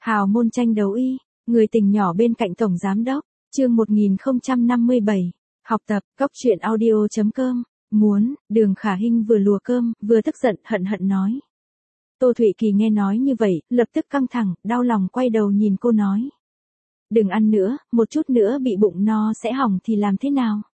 Hào môn tranh đấu y, người tình nhỏ bên cạnh tổng giám đốc, chương 1057, học tập, cóc truyện audio.com, muốn, Đường Khả Hinh vừa lùa cơm, vừa tức giận hận hận nói. Tô Thụy Kỳ nghe nói như vậy, lập tức căng thẳng, đau lòng quay đầu nhìn cô nói. Đừng ăn nữa, một chút nữa bị bụng no sẽ hỏng thì làm thế nào?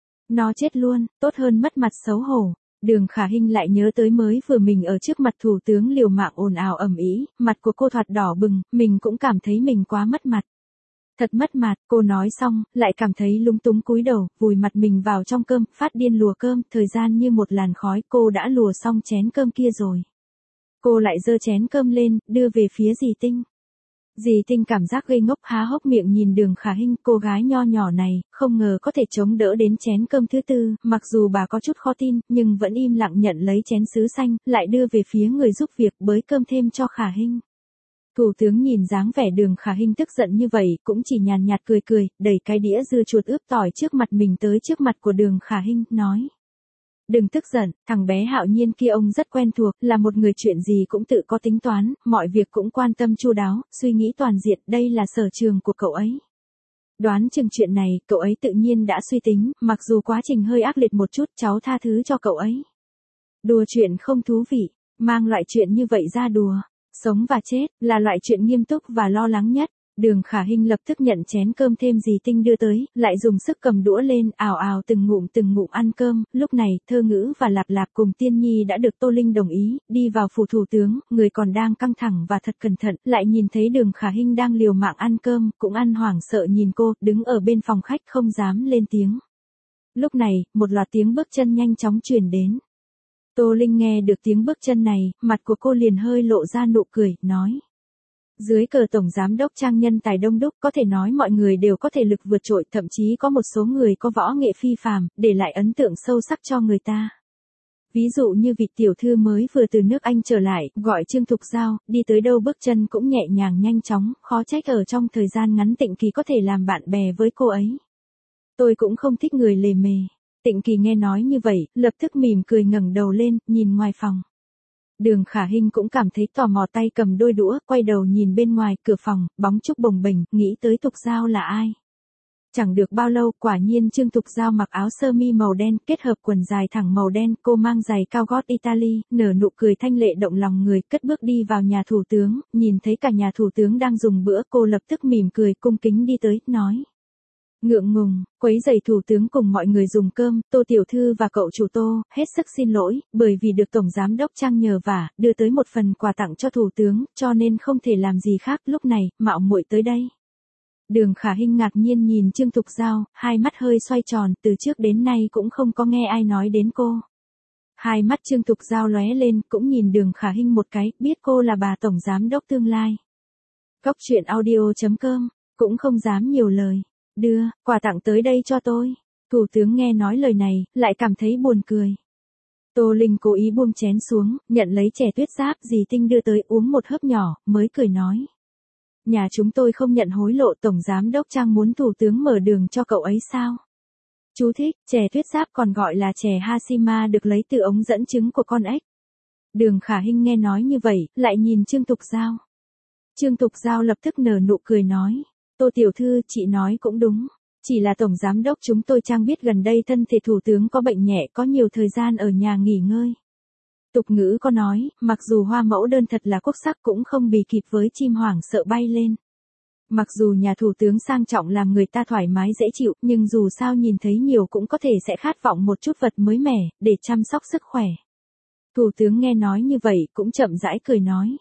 Nó chết luôn, tốt hơn mất mặt xấu hổ. Đường Khả Hinh lại nhớ tới mới vừa mình ở trước mặt thủ tướng liều mạng ồn ào ầm ĩ, mặt của cô thoạt đỏ bừng, mình cũng cảm thấy mình quá mất mặt. Thật mất mặt, cô nói xong, lại cảm thấy lúng túng cúi đầu, vùi mặt mình vào trong cơm, phát điên lùa cơm, thời gian như một làn khói, cô đã lùa xong chén cơm kia rồi. Cô lại giơ chén cơm lên, đưa về phía dì Tinh. Dì Tinh cảm giác gây ngốc há hốc miệng nhìn Đường Khả Hinh, cô gái nho nhỏ này, không ngờ có thể chống đỡ đến chén cơm thứ tư, mặc dù bà có chút khó tin, nhưng vẫn im lặng nhận lấy chén sứ xanh, lại đưa về phía người giúp việc bới cơm thêm cho Khả Hinh. Thủ tướng nhìn dáng vẻ Đường Khả Hinh tức giận như vậy, cũng chỉ nhàn nhạt cười cười, đẩy cái đĩa dưa chuột ướp tỏi trước mặt mình tới trước mặt của Đường Khả Hinh, nói. Đừng tức giận, thằng bé Hạo Nhiên kia ông rất quen thuộc, là một người chuyện gì cũng tự có tính toán, mọi việc cũng quan tâm chu đáo, suy nghĩ toàn diện, đây là sở trường của cậu ấy. Đoán chừng chuyện này, cậu ấy tự nhiên đã suy tính, mặc dù quá trình hơi ác liệt một chút, cháu tha thứ cho cậu ấy. Đùa chuyện không thú vị, mang loại chuyện như vậy ra đùa, sống và chết, là loại chuyện nghiêm túc và lo lắng nhất. Đường Khả Hinh lập tức nhận chén cơm thêm dì Tinh đưa tới, lại dùng sức cầm đũa lên, ào ào từng ngụm ăn cơm, lúc này, Thơ Ngữ và Lạp Lạp cùng Tiên Nhi đã được Tô Linh đồng ý, đi vào phủ thủ tướng, người còn đang căng thẳng và thật cẩn thận, lại nhìn thấy Đường Khả Hinh đang liều mạng ăn cơm, cũng ăn hoảng sợ nhìn cô, đứng ở bên phòng khách không dám lên tiếng. Lúc này, một loạt tiếng bước chân nhanh chóng truyền đến. Tô Linh nghe được tiếng bước chân này, mặt của cô liền hơi lộ ra nụ cười, nói. Dưới cờ tổng giám đốc Trang nhân tài đông đúc, có thể nói mọi người đều có thể lực vượt trội, thậm chí có một số người có võ nghệ phi phàm, để lại ấn tượng sâu sắc cho người ta. Ví dụ như vị tiểu thư mới vừa từ nước Anh trở lại, gọi Trương Thục Giao, đi tới đâu bước chân cũng nhẹ nhàng nhanh chóng, khó trách ở trong thời gian ngắn Tịnh Kỳ có thể làm bạn bè với cô ấy. Tôi cũng không thích người lề mề. Tịnh Kỳ nghe nói như vậy, lập tức mỉm cười ngẩng đầu lên, nhìn ngoài phòng. Đường Khả Hinh cũng cảm thấy tò mò, tay cầm đôi đũa, quay đầu nhìn bên ngoài cửa phòng, bóng trúc bồng bềnh, nghĩ tới Thục Giao là ai. Chẳng được bao lâu, quả nhiên Trương Thục Giao mặc áo sơ mi màu đen, kết hợp quần dài thẳng màu đen, cô mang giày cao gót Italy, nở nụ cười thanh lệ động lòng người, cất bước đi vào nhà thủ tướng, nhìn thấy cả nhà thủ tướng đang dùng bữa, cô lập tức mỉm cười, cung kính đi tới, nói. Ngượng ngùng, quấy rầy thủ tướng cùng mọi người dùng cơm, Tô tiểu thư và cậu chủ Tô, hết sức xin lỗi, bởi vì được tổng giám đốc Trang nhờ vả, đưa tới một phần quà tặng cho thủ tướng, cho nên không thể làm gì khác, lúc này, mạo muội tới đây. Đường Khả Hinh ngạc nhiên nhìn Trương Thục Giao, hai mắt hơi xoay tròn, từ trước đến nay cũng không có nghe ai nói đến cô. Hai mắt Trương Thục Giao lóe lên, cũng nhìn Đường Khả Hinh một cái, biết cô là bà tổng giám đốc tương lai. Cóc truyện audio.com, cũng không dám nhiều lời. Đưa, quà tặng tới đây cho tôi. Thủ tướng nghe nói lời này, lại cảm thấy buồn cười. Tô Linh cố ý buông chén xuống, nhận lấy chè tuyết giáp dì Tinh đưa tới, uống một hớp nhỏ, mới cười nói. Nhà chúng tôi không nhận hối lộ, tổng giám đốc Trang muốn thủ tướng mở đường cho cậu ấy sao? Chú thích, chè tuyết giáp còn gọi là chè Hashima được lấy từ ống dẫn trứng của con ếch. Đường Khả Hinh nghe nói như vậy, lại nhìn Trương Thục Giao. Trương Thục Giao lập tức nở nụ cười nói. Tô tiểu thư, chị nói cũng đúng. Chỉ là tổng giám đốc chúng tôi Trang biết gần đây thân thể thủ tướng có bệnh nhẹ, có nhiều thời gian ở nhà nghỉ ngơi. Tục ngữ có nói, mặc dù hoa mẫu đơn thật là quốc sắc cũng không bì kịp với chim hoảng sợ bay lên. Mặc dù nhà thủ tướng sang trọng làm người ta thoải mái dễ chịu, nhưng dù sao nhìn thấy nhiều cũng có thể sẽ khát vọng một chút vật mới mẻ, để chăm sóc sức khỏe. Thủ tướng nghe nói như vậy, cũng chậm rãi cười nói.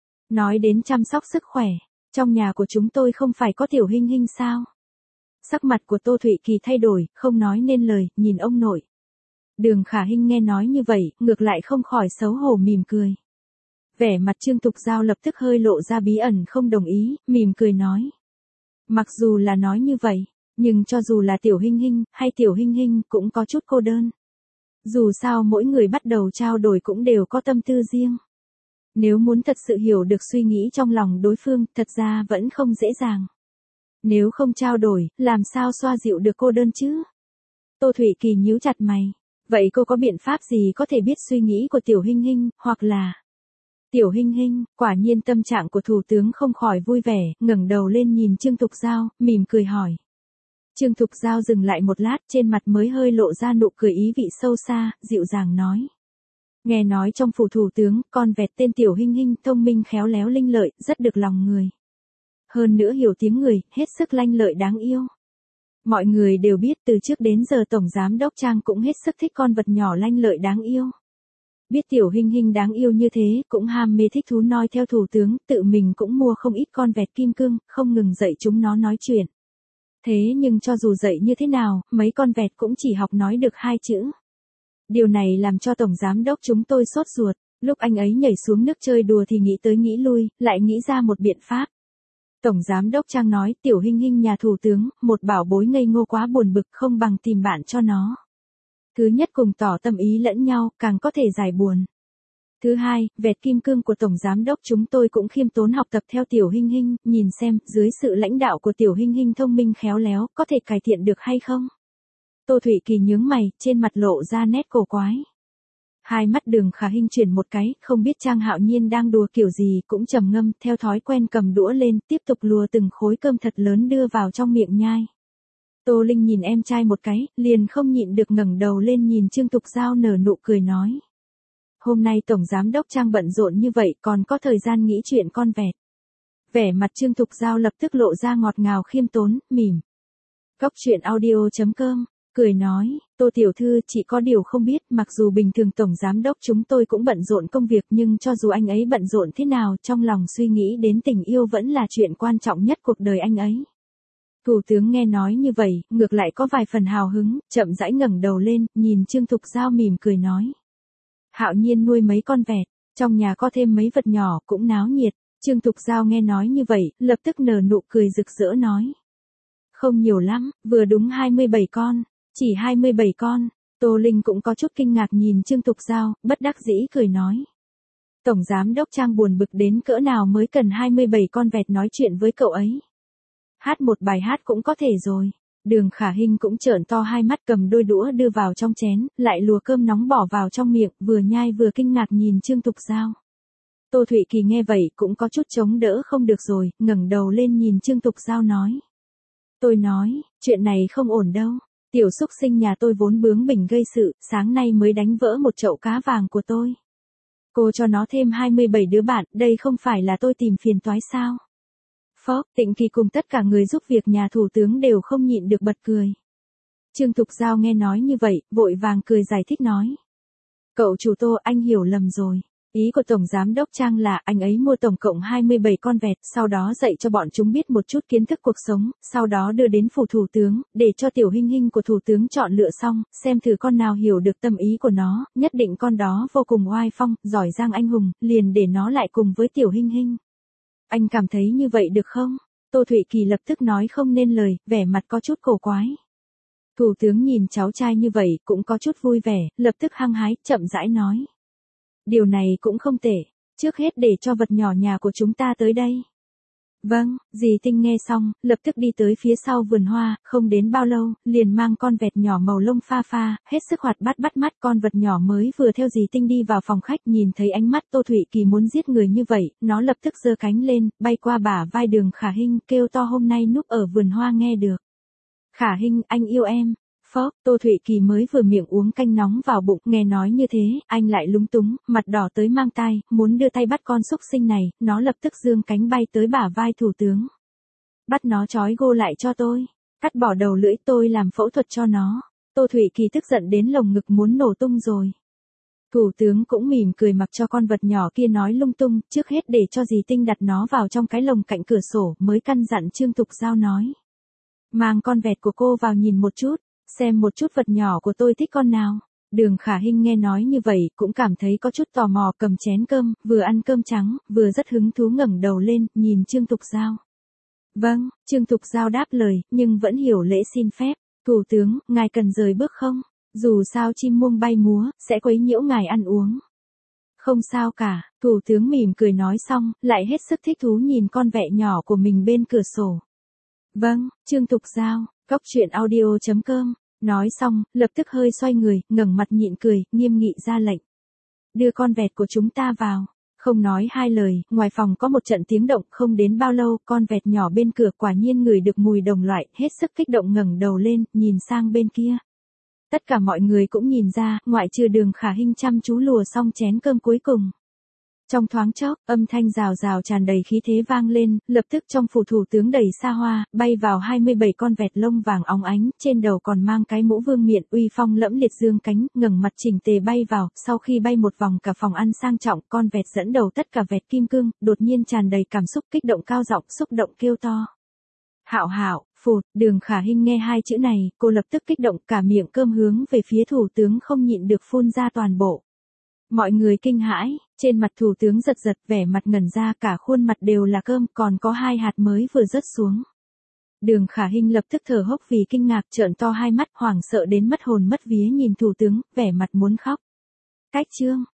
Nói đến chăm sóc sức khỏe. Trong nhà của chúng tôi không phải có Tiểu Hinh Hinh sao? Sắc mặt của Tô Thụy Kỳ thay đổi, không nói nên lời, nhìn ông nội. Đường Khả Hinh nghe nói như vậy, ngược lại không khỏi xấu hổ mỉm cười. Vẻ mặt Trương Thục Giao lập tức hơi lộ ra bí ẩn không đồng ý, mỉm cười nói. Mặc dù là nói như vậy, nhưng cho dù là Tiểu Hinh Hinh, hay Tiểu Hinh Hinh cũng có chút cô đơn. Dù sao mỗi người bắt đầu trao đổi cũng đều có tâm tư riêng. Nếu muốn thật sự hiểu được suy nghĩ trong lòng đối phương, thật ra vẫn không dễ dàng. Nếu không trao đổi, làm sao xoa dịu được cô đơn chứ? Tô Thụy Kỳ nhíu chặt mày. Vậy cô có biện pháp gì có thể biết suy nghĩ của Tiểu Hinh Hinh, hoặc là Tiểu Hinh Hinh, quả nhiên tâm trạng của thủ tướng không khỏi vui vẻ, ngẩng đầu lên nhìn Trương Thục Giao, mỉm cười hỏi. Trương Thục Giao dừng lại một lát, trên mặt mới hơi lộ ra nụ cười ý vị sâu xa, dịu dàng nói. Nghe nói trong phủ thủ tướng, con vẹt tên Tiểu Hinh Hinh thông minh khéo léo linh lợi, rất được lòng người. Hơn nữa hiểu tiếng người, hết sức lanh lợi đáng yêu. Mọi người đều biết từ trước đến giờ Tổng Giám Đốc Trang cũng hết sức thích con vật nhỏ lanh lợi đáng yêu. Biết Tiểu Hinh Hinh đáng yêu như thế, cũng ham mê thích thú noi theo thủ tướng, tự mình cũng mua không ít con vẹt kim cương, không ngừng dạy chúng nó nói chuyện. Thế nhưng cho dù dạy như thế nào, mấy con vẹt cũng chỉ học nói được 2 chữ. Điều này làm cho Tổng Giám Đốc chúng tôi sốt ruột, lúc anh ấy nhảy xuống nước chơi đùa thì nghĩ tới nghĩ lui, lại nghĩ ra một biện pháp. Tổng Giám Đốc Trang nói Tiểu Hinh Hinh nhà thủ tướng, một bảo bối ngây ngô quá buồn bực không bằng tìm bạn cho nó. Thứ nhất cùng tỏ tâm ý lẫn nhau, càng có thể giải buồn. Thứ hai, vẹt kim cương của Tổng Giám Đốc chúng tôi cũng khiêm tốn học tập theo Tiểu Hinh Hinh, nhìn xem, dưới sự lãnh đạo của Tiểu Hinh Hinh thông minh khéo léo, có thể cải thiện được hay không? Tô Thụy Kỳ nhướng mày, trên mặt lộ ra nét cổ quái. Hai mắt Đường Khả Hinh chuyển một cái, không biết Trang Hạo Nhiên đang đùa kiểu gì, cũng trầm ngâm, theo thói quen cầm đũa lên, tiếp tục lùa từng khối cơm thật lớn đưa vào trong miệng nhai. Tô Linh nhìn em trai một cái, liền không nhịn được ngẩng đầu lên nhìn Trương Thục Giao nở nụ cười nói. Hôm nay Tổng Giám Đốc Trang bận rộn như vậy còn có thời gian nghĩ chuyện con vẹt. Vẻ mặt Trương Thục Giao lập tức lộ ra ngọt ngào khiêm tốn, mỉm. Cóc truyện audio.com, cười nói, Tô Tiểu Thư chỉ có điều không biết, mặc dù bình thường Tổng Giám Đốc chúng tôi cũng bận rộn công việc nhưng cho dù anh ấy bận rộn thế nào trong lòng suy nghĩ đến tình yêu vẫn là chuyện quan trọng nhất cuộc đời anh ấy. Thủ tướng nghe nói như vậy, ngược lại có vài phần hào hứng, chậm rãi ngẩng đầu lên, nhìn Trương Thục Giao mỉm cười nói. Hạo Nhiên nuôi mấy con vẹt, trong nhà có thêm mấy vật nhỏ cũng náo nhiệt. Trương Thục Giao nghe nói như vậy, lập tức nở nụ cười rực rỡ nói. Không nhiều lắm, vừa đúng 27 con, chỉ 27 con. Tô Linh cũng có chút kinh ngạc nhìn Trương Thục Giao, bất đắc dĩ cười nói. Tổng Giám Đốc Trang buồn bực đến cỡ nào mới cần 27 con vẹt nói chuyện với cậu ấy. Hát một bài hát cũng có thể rồi. Đường Khả Hinh cũng trợn to hai mắt cầm đôi đũa đưa vào trong chén, lại lùa cơm nóng bỏ vào trong miệng, vừa nhai vừa kinh ngạc nhìn Trương Thục Giao. Tô Thụy Kỳ nghe vậy cũng có chút chống đỡ không được rồi, ngẩng đầu lên nhìn Trương Thục Giao nói. Tôi nói, chuyện này không ổn đâu. Tiểu xúc sinh nhà tôi vốn bướng bỉnh gây sự, sáng nay mới đánh vỡ một chậu cá vàng của tôi. Cô cho nó thêm 27 đứa bạn, đây không phải là tôi tìm phiền toái sao? Phó, Tịnh Kỳ cùng tất cả người giúp việc nhà thủ tướng đều không nhịn được bật cười. Trương Thục Giao nghe nói như vậy, vội vàng cười giải thích nói. Cậu chủ Tô, anh hiểu lầm rồi. Ý của Tổng Giám Đốc Trang là anh ấy mua tổng cộng 27 con vẹt, sau đó dạy cho bọn chúng biết một chút kiến thức cuộc sống, sau đó đưa đến phủ thủ tướng, để cho Tiểu Hinh Hinh của thủ tướng chọn lựa xong, xem thử con nào hiểu được tâm ý của nó, nhất định con đó vô cùng oai phong, giỏi giang anh hùng, liền để nó lại cùng với Tiểu Hinh Hinh. Anh cảm thấy như vậy được không? Tô Thụy Kỳ lập tức nói không nên lời, vẻ mặt có chút cổ quái. Thủ tướng nhìn cháu trai như vậy, cũng có chút vui vẻ, lập tức hăng hái, chậm rãi nói. Điều này cũng không tệ, trước hết để cho vật nhỏ nhà của chúng ta tới đây. Vâng, dì Tinh nghe xong, lập tức đi tới phía sau vườn hoa, không đến bao lâu, liền mang con vẹt nhỏ màu lông pha pha, hết sức hoạt bát bắt mắt. Con vật nhỏ mới vừa theo dì Tinh đi vào phòng khách, nhìn thấy ánh mắt Tô Thụy Kỳ muốn giết người như vậy, nó lập tức giơ cánh lên, bay qua bả vai Đường Khả Hinh, kêu to hôm nay núp ở vườn hoa nghe được. Khả Hinh, anh yêu em. Phó, Tô Thụy Kỳ mới vừa miệng uống canh nóng vào bụng, nghe nói như thế, anh lại lúng túng, mặt đỏ tới mang tai, muốn đưa tay bắt con xúc sinh này, nó lập tức giương cánh bay tới bả vai thủ tướng. Bắt nó trói gô lại cho tôi, cắt bỏ đầu lưỡi tôi làm phẫu thuật cho nó. Tô Thụy Kỳ tức giận đến lồng ngực muốn nổ tung rồi. Thủ tướng cũng mỉm cười mặc cho con vật nhỏ kia nói lung tung, trước hết để cho dì Tinh đặt nó vào trong cái lồng cạnh cửa sổ, mới căn dặn Trương Thục Giao nói. Mang con vẹt của cô vào nhìn một chút. Xem một chút vật nhỏ của tôi thích con nào. Đường Khả Hinh nghe nói như vậy, cũng cảm thấy có chút tò mò, cầm chén cơm, vừa ăn cơm trắng, vừa rất hứng thú ngẩng đầu lên, nhìn Trương Thục Giao. Vâng, Trương Thục Giao đáp lời, nhưng vẫn hiểu lễ xin phép. Thủ tướng, ngài cần rời bước không? Dù sao chim muông bay múa, sẽ quấy nhiễu ngài ăn uống. Không sao cả, thủ tướng mỉm cười nói xong, lại hết sức thích thú nhìn con vẹ nhỏ của mình bên cửa sổ. Vâng, Trương Thục Giao. Cóc truyện audio.com, nói xong, lập tức hơi xoay người, ngẩng mặt nhịn cười, nghiêm nghị ra lệnh. Đưa con vẹt của chúng ta vào. Không nói hai lời, ngoài phòng có một trận tiếng động, không đến bao lâu, con vẹt nhỏ bên cửa quả nhiên ngửi được mùi đồng loại, hết sức kích động ngẩng đầu lên, nhìn sang bên kia. Tất cả mọi người cũng nhìn ra, ngoại trừ Đường Khả Hinh chăm chú lùa xong chén cơm cuối cùng. Trong thoáng chốc, âm thanh rào rào tràn đầy khí thế vang lên, lập tức trong phủ thủ tướng đầy xa hoa, bay vào 27 con vẹt lông vàng óng ánh, trên đầu còn mang cái mũ vương miện uy phong lẫm liệt dương cánh, ngẩng mặt chỉnh tề bay vào, sau khi bay một vòng cả phòng ăn sang trọng, con vẹt dẫn đầu tất cả vẹt kim cương, đột nhiên tràn đầy cảm xúc kích động cao giọng xúc động kêu to. Hạo hạo, phụt, Đường Khả Hinh nghe hai chữ này, cô lập tức kích động cả miệng cơm hướng về phía thủ tướng không nhịn được phun ra toàn bộ. Mọi người kinh hãi, trên mặt thủ tướng giật giật vẻ mặt ngẩn ra cả khuôn mặt đều là cơm còn có 2 hạt mới vừa rớt xuống. Đường Khả Hinh lập tức thở hốc vì kinh ngạc trợn to hai mắt hoảng sợ đến mất hồn mất vía nhìn thủ tướng, vẻ mặt muốn khóc. Cách chương.